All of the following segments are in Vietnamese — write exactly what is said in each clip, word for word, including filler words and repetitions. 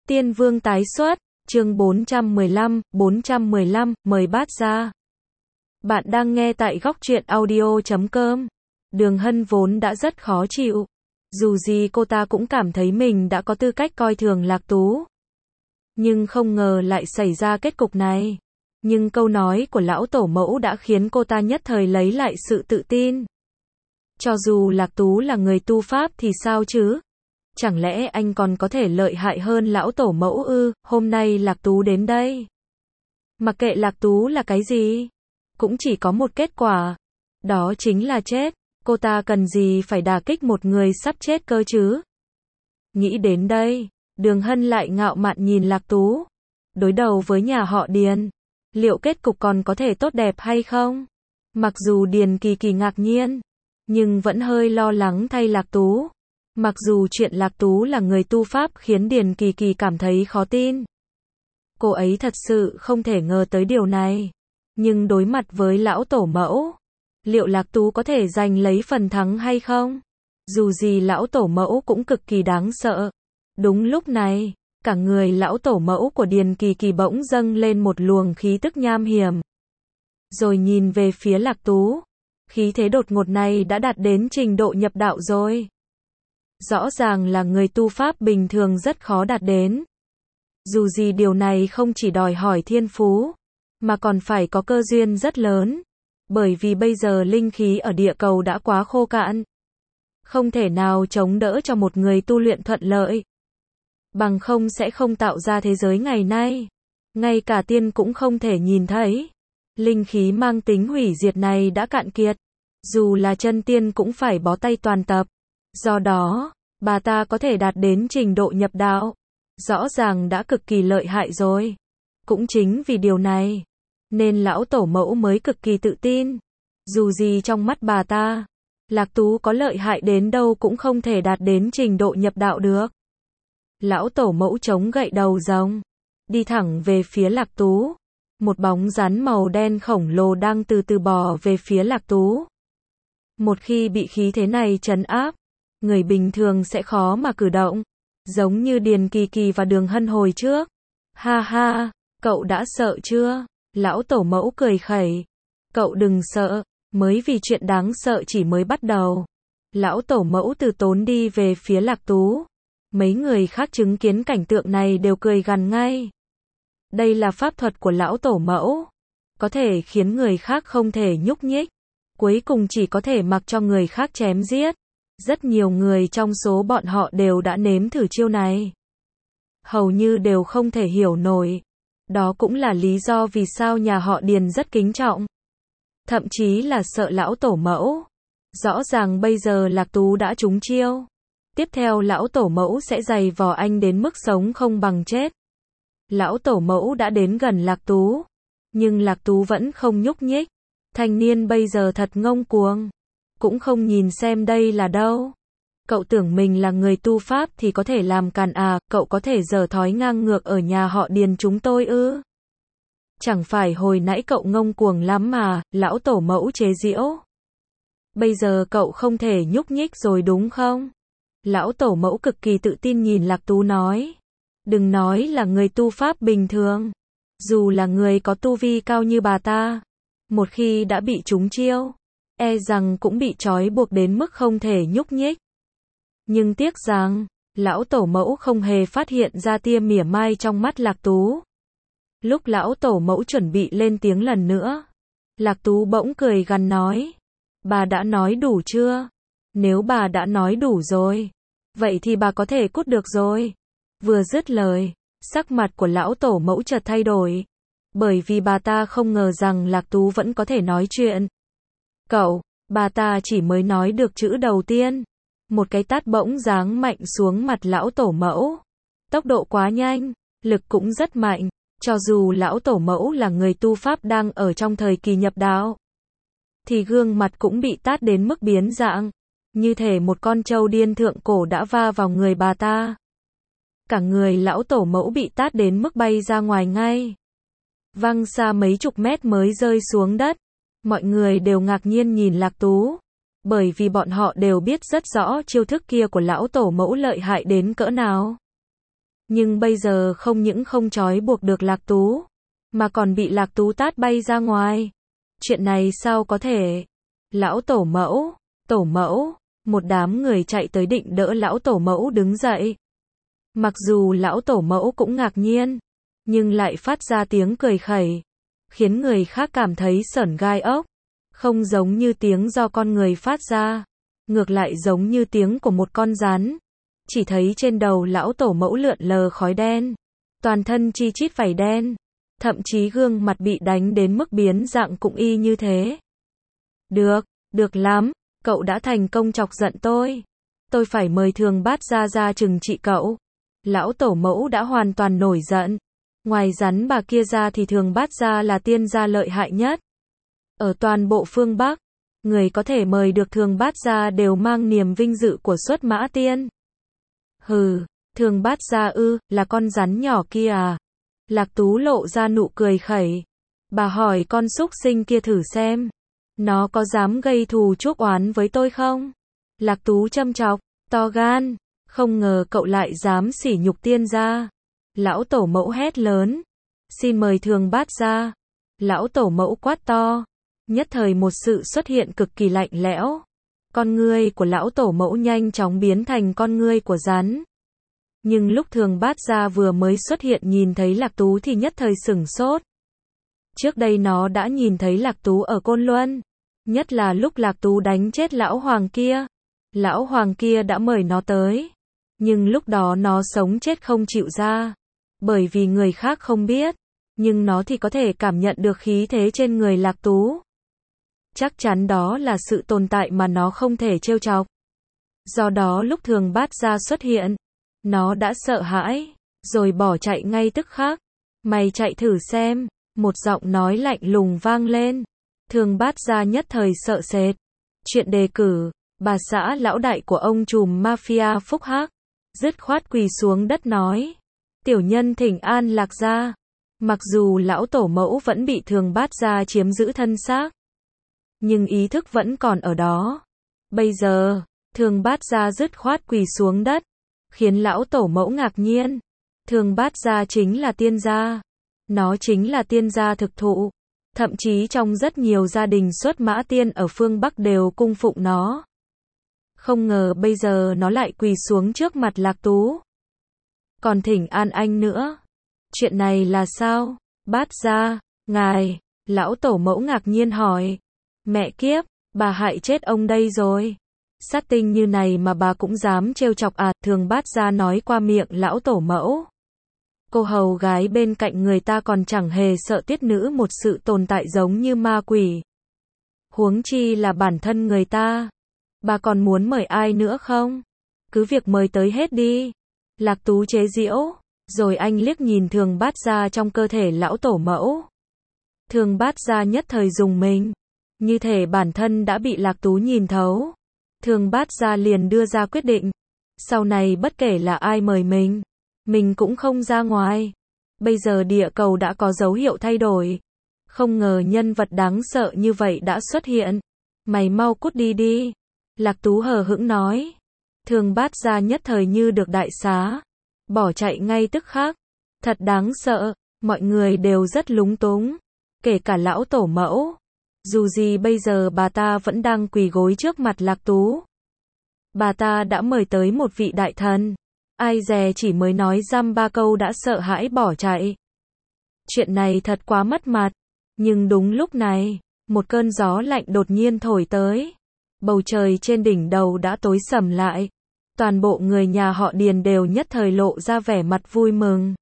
Tiên Vương tái xuất, chương bốn trăm mười lăm, bốn trăm mười lăm, mời bát ra. Bạn đang nghe tại góc truyện audio chấm com. Đường Hân vốn đã rất khó chịu. Dù gì cô ta cũng cảm thấy mình đã có tư cách coi thường Lạc Tú. Nhưng không ngờ lại xảy ra kết cục này. Nhưng câu nói của lão tổ mẫu đã khiến cô ta nhất thời lấy lại sự tự tin. Cho dù Lạc Tú là người tu pháp thì sao chứ? Chẳng lẽ anh còn có thể lợi hại hơn lão tổ mẫu ư? Hôm nay Lạc Tú đến đây. Mặc kệ Lạc Tú là cái gì, cũng chỉ có một kết quả. Đó chính là chết. Cô ta cần gì phải đả kích một người sắp chết cơ chứ? Nghĩ đến đây, Đường Hân lại ngạo mạn nhìn Lạc Tú. Đối đầu với nhà họ Điền, liệu kết cục còn có thể tốt đẹp hay không? Mặc dù Điền Kỳ Kỳ ngạc nhiên, nhưng vẫn hơi lo lắng thay Lạc Tú. Mặc dù chuyện Lạc Tú là người tu pháp khiến Điền Kỳ Kỳ cảm thấy khó tin. Cô ấy thật sự không thể ngờ tới điều này. Nhưng đối mặt với lão tổ mẫu, liệu Lạc Tú có thể giành lấy phần thắng hay không? Dù gì lão tổ mẫu cũng cực kỳ đáng sợ. Đúng lúc này, cả người lão tổ mẫu của Điền Kỳ Kỳ bỗng dâng lên một luồng khí tức nham hiểm. Rồi nhìn về phía Lạc Tú. Khí thế đột ngột này đã đạt đến trình độ nhập đạo rồi. Rõ ràng là người tu pháp bình thường rất khó đạt đến. Dù gì điều này không chỉ đòi hỏi thiên phú, mà còn phải có cơ duyên rất lớn. Bởi vì bây giờ linh khí ở địa cầu đã quá khô cạn. Không thể nào chống đỡ cho một người tu luyện thuận lợi. Bằng không sẽ không tạo ra thế giới ngày nay. Ngay cả tiên cũng không thể nhìn thấy. Linh khí mang tính hủy diệt này đã cạn kiệt. Dù là chân tiên cũng phải bó tay toàn tập. Do đó, bà ta có thể đạt đến trình độ nhập đạo. Rõ ràng đã cực kỳ lợi hại rồi. Cũng chính vì điều này, nên lão tổ mẫu mới cực kỳ tự tin. Dù gì trong mắt bà ta, Lạc Tú có lợi hại đến đâu cũng không thể đạt đến trình độ nhập đạo được. Lão tổ mẫu chống gậy đầu rồng, đi thẳng về phía Lạc Tú. Một bóng rắn màu đen khổng lồ đang từ từ bò về phía Lạc Tú. Một khi bị khí thế này trấn áp, người bình thường sẽ khó mà cử động. Giống như Điền Kỳ Kỳ và Đường Hân hồi trước. Ha ha, cậu đã sợ chưa? Lão tổ mẫu cười khẩy. Cậu đừng sợ, mới vì chuyện đáng sợ chỉ mới bắt đầu. Lão tổ mẫu từ tốn đi về phía Lạc Tú. Mấy người khác chứng kiến cảnh tượng này đều cười gằn ngay. Đây là pháp thuật của lão tổ mẫu. Có thể khiến người khác không thể nhúc nhích. Cuối cùng chỉ có thể mặc cho người khác chém giết. Rất nhiều người trong số bọn họ đều đã nếm thử chiêu này. Hầu như đều không thể hiểu nổi. Đó cũng là lý do vì sao nhà họ Điền rất kính trọng. Thậm chí là sợ lão tổ mẫu. Rõ ràng bây giờ Lạc Tú đã trúng chiêu. Tiếp theo lão tổ mẫu sẽ giày vò anh đến mức sống không bằng chết. Lão tổ mẫu đã đến gần Lạc Tú. Nhưng Lạc Tú vẫn không nhúc nhích. Thanh niên bây giờ thật ngông cuồng. Cũng không nhìn xem đây là đâu. Cậu tưởng mình là người tu pháp thì có thể làm càn à, cậu có thể giở thói ngang ngược ở nhà họ Điền chúng tôi ư? Chẳng phải hồi nãy cậu ngông cuồng lắm mà, lão tổ mẫu chế giễu. Bây giờ cậu không thể nhúc nhích rồi đúng không? Lão tổ mẫu cực kỳ tự tin nhìn Lạc Tú nói. Đừng nói là người tu pháp bình thường. Dù là người có tu vi cao như bà ta, một khi đã bị trúng chiêu, e rằng cũng bị trói buộc đến mức không thể nhúc nhích. Nhưng tiếc rằng, lão tổ mẫu không hề phát hiện ra tia mỉa mai trong mắt Lạc Tú. Lúc lão tổ mẫu chuẩn bị lên tiếng lần nữa, Lạc Tú bỗng cười gằn nói. Bà đã nói đủ chưa? Nếu bà đã nói đủ rồi, vậy thì bà có thể cút được rồi. Vừa dứt lời, sắc mặt của lão tổ mẫu chợt thay đổi. Bởi vì bà ta không ngờ rằng Lạc Tú vẫn có thể nói chuyện. Cậu, bà ta chỉ mới nói được chữ đầu tiên. Một cái tát bỗng giáng mạnh xuống mặt lão tổ mẫu. Tốc độ quá nhanh, lực cũng rất mạnh. Cho dù lão tổ mẫu là người tu pháp đang ở trong thời kỳ nhập đạo, thì gương mặt cũng bị tát đến mức biến dạng. Như thể một con trâu điên thượng cổ đã va vào người bà ta. Cả người lão tổ mẫu bị tát đến mức bay ra ngoài ngay. Văng xa mấy chục mét mới rơi xuống đất. Mọi người đều ngạc nhiên nhìn Lạc Tú. Bởi vì bọn họ đều biết rất rõ chiêu thức kia của lão tổ mẫu lợi hại đến cỡ nào. Nhưng bây giờ không những không trói buộc được Lạc Tú, mà còn bị Lạc Tú tát bay ra ngoài. Chuyện này sao có thể? Lão tổ mẫu, tổ mẫu, một đám người chạy tới định đỡ lão tổ mẫu đứng dậy. Mặc dù lão tổ mẫu cũng ngạc nhiên, nhưng lại phát ra tiếng cười khẩy, khiến người khác cảm thấy sởn gai ốc. Không giống như tiếng do con người phát ra, ngược lại giống như tiếng của một con rắn. Chỉ thấy trên đầu lão tổ mẫu lượn lờ khói đen, toàn thân chi chít vảy đen, thậm chí gương mặt bị đánh đến mức biến dạng cũng y như thế. Được, được lắm, cậu đã thành công chọc giận tôi. Tôi phải mời Thường Bát Gia ra trừng trị cậu. Lão tổ mẫu đã hoàn toàn nổi giận. Ngoài rắn bà kia ra thì Thường Bát Gia là tiên gia lợi hại nhất. Ở toàn bộ phương Bắc, người có thể mời được Thường Bát Gia đều mang niềm vinh dự của xuất mã tiên. Hừ, Thường Bát Gia ư, là con rắn nhỏ kia à? Lạc Tú lộ ra nụ cười khẩy. Bà hỏi con súc sinh kia thử xem, nó có dám gây thù chuốc oán với tôi không? Lạc Tú châm chọc, to gan, không ngờ cậu lại dám sỉ nhục tiên gia. Lão tổ mẫu hét lớn, xin mời Thường Bát Gia. Lão tổ mẫu quát to, nhất thời một sự xuất hiện cực kỳ lạnh lẽo. Con ngươi của lão tổ mẫu nhanh chóng biến thành con ngươi của rắn. Nhưng lúc Thường Bát Gia vừa mới xuất hiện nhìn thấy Lạc Tú thì nhất thời sửng sốt. Trước đây nó đã nhìn thấy Lạc Tú ở Côn Luân, nhất là lúc Lạc Tú đánh chết lão hoàng kia. Lão hoàng kia đã mời nó tới, nhưng lúc đó nó sống chết không chịu ra, bởi vì người khác không biết, nhưng nó thì có thể cảm nhận được khí thế trên người Lạc Tú. Chắc chắn đó là sự tồn tại mà nó không thể trêu chọc. Do đó lúc Thường Bát Gia xuất hiện, nó đã sợ hãi, rồi bỏ chạy ngay tức khắc. Mày chạy thử xem, một giọng nói lạnh lùng vang lên. Thường Bát Gia nhất thời sợ sệt. Chuyện đề cử, bà xã lão đại của ông trùm mafia Phúc Hắc, dứt khoát quỳ xuống đất nói. Tiểu nhân thỉnh an Lạc gia. Mặc dù lão tổ mẫu vẫn bị Thường Bát Gia chiếm giữ thân xác, nhưng ý thức vẫn còn ở đó. Bây giờ, Thường Bát Gia dứt khoát quỳ xuống đất, khiến lão tổ mẫu ngạc nhiên. Thường Bát Gia chính là tiên gia. Nó chính là tiên gia thực thụ. Thậm chí trong rất nhiều gia đình xuất mã tiên ở phương Bắc đều cung phụng nó. Không ngờ bây giờ nó lại quỳ xuống trước mặt Lạc Tú. Còn thỉnh an anh nữa. Chuyện này là sao? Bát Gia, ngài, lão tổ mẫu ngạc nhiên hỏi. Mẹ kiếp, bà hại chết ông đây rồi. Sát tinh như này mà bà cũng dám trêu chọc à? Thường Bát Gia nói qua miệng lão tổ mẫu. Cô hầu gái bên cạnh người ta còn chẳng hề sợ tiết nữ một sự tồn tại giống như ma quỷ. Huống chi là bản thân người ta. Bà còn muốn mời ai nữa không? Cứ việc mời tới hết đi. Lạc Tú chế giễu. Rồi anh liếc nhìn Thường Bát Gia trong cơ thể lão tổ mẫu. Thường Bát Gia nhất thời rùng mình. Như thể bản thân đã bị Lạc Tú nhìn thấu. Thường Bát Gia liền đưa ra quyết định. Sau này bất kể là ai mời mình, mình cũng không ra ngoài. Bây giờ địa cầu đã có dấu hiệu thay đổi. Không ngờ nhân vật đáng sợ như vậy đã xuất hiện. Mày mau cút đi đi. Lạc Tú hờ hững nói. Thường Bát Gia nhất thời như được đại xá. Bỏ chạy ngay tức khắc. Thật đáng sợ. Mọi người đều rất lúng túng. Kể cả lão tổ mẫu. Dù gì bây giờ bà ta vẫn đang quỳ gối trước mặt Lạc Tú. Bà ta đã mời tới một vị đại thần. Ai dè chỉ mới nói dăm ba câu đã sợ hãi bỏ chạy. Chuyện này thật quá mất mặt. Nhưng đúng lúc này, một cơn gió lạnh đột nhiên thổi tới. Bầu trời trên đỉnh đầu đã tối sầm lại. Toàn bộ người nhà họ Điền đều nhất thời lộ ra vẻ mặt vui mừng.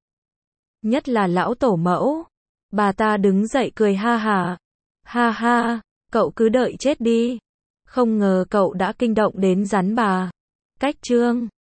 Nhất là lão tổ mẫu. Bà ta đứng dậy cười ha hả. Ha ha, cậu cứ đợi chết đi. Không ngờ cậu đã kinh động đến rắn bà. Cách chương